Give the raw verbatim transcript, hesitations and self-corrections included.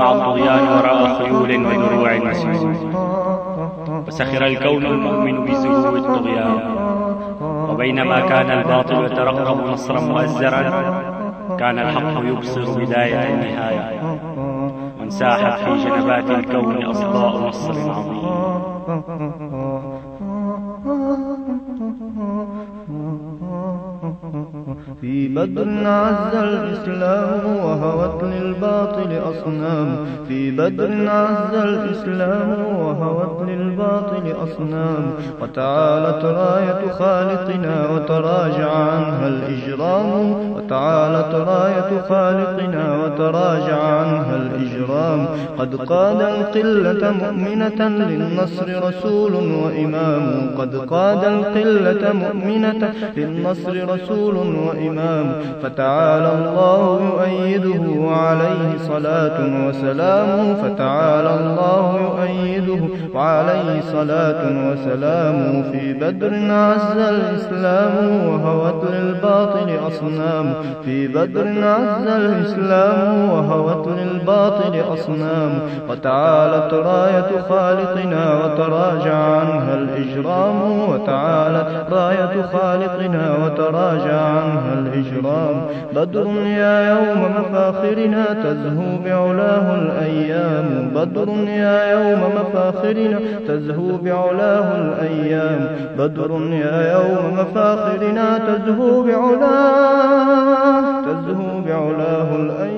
مع الطغيان وراء خيول ودروع مسعود. وسخر الكون المؤمن بزهو الطغيان، وبينما كان الباطل يترقب نصرا مؤزرا كان الحق يبصر بداية النهاية، وانساحت في جنبات الكون أصداء نصر عظيم. في بدر عز الإسلام وهوت للباطل أصنام، في بدر عز الإسلام وهوت للباطل أصنام، وتعالت راية خالقنا وتراجع عنها الإجرام، وتعالت راية خالقنا وتراجع عنها الإجرام. قد قاد القلة مؤمنة للنصر رسول وإمام، قد قاد القلة مؤمنة للنصر رسول وإمام، فتعالى الله يؤيده وعليه صلاة وسلام، فتعالى الله يؤيده وعليه صلاة وسلام. في بدر عز الإسلام وهوت للباطل أصنام، في بدر عز الإسلام وهوت للباطل أصنام، وتعالت راية خالقنا وتراجع عنها الإجرام، وتعالت راية خالقنا وتراجع عنها الإجرام. بدر يا يوم مفاخرنا تزهو بعلاه الأيام، بدر يا يوم مفاخرنا تزهو بعلاه الأيام، بدر يا يوم مفاخرنا تزهو بعلاه تزهو بعلاه الأيام.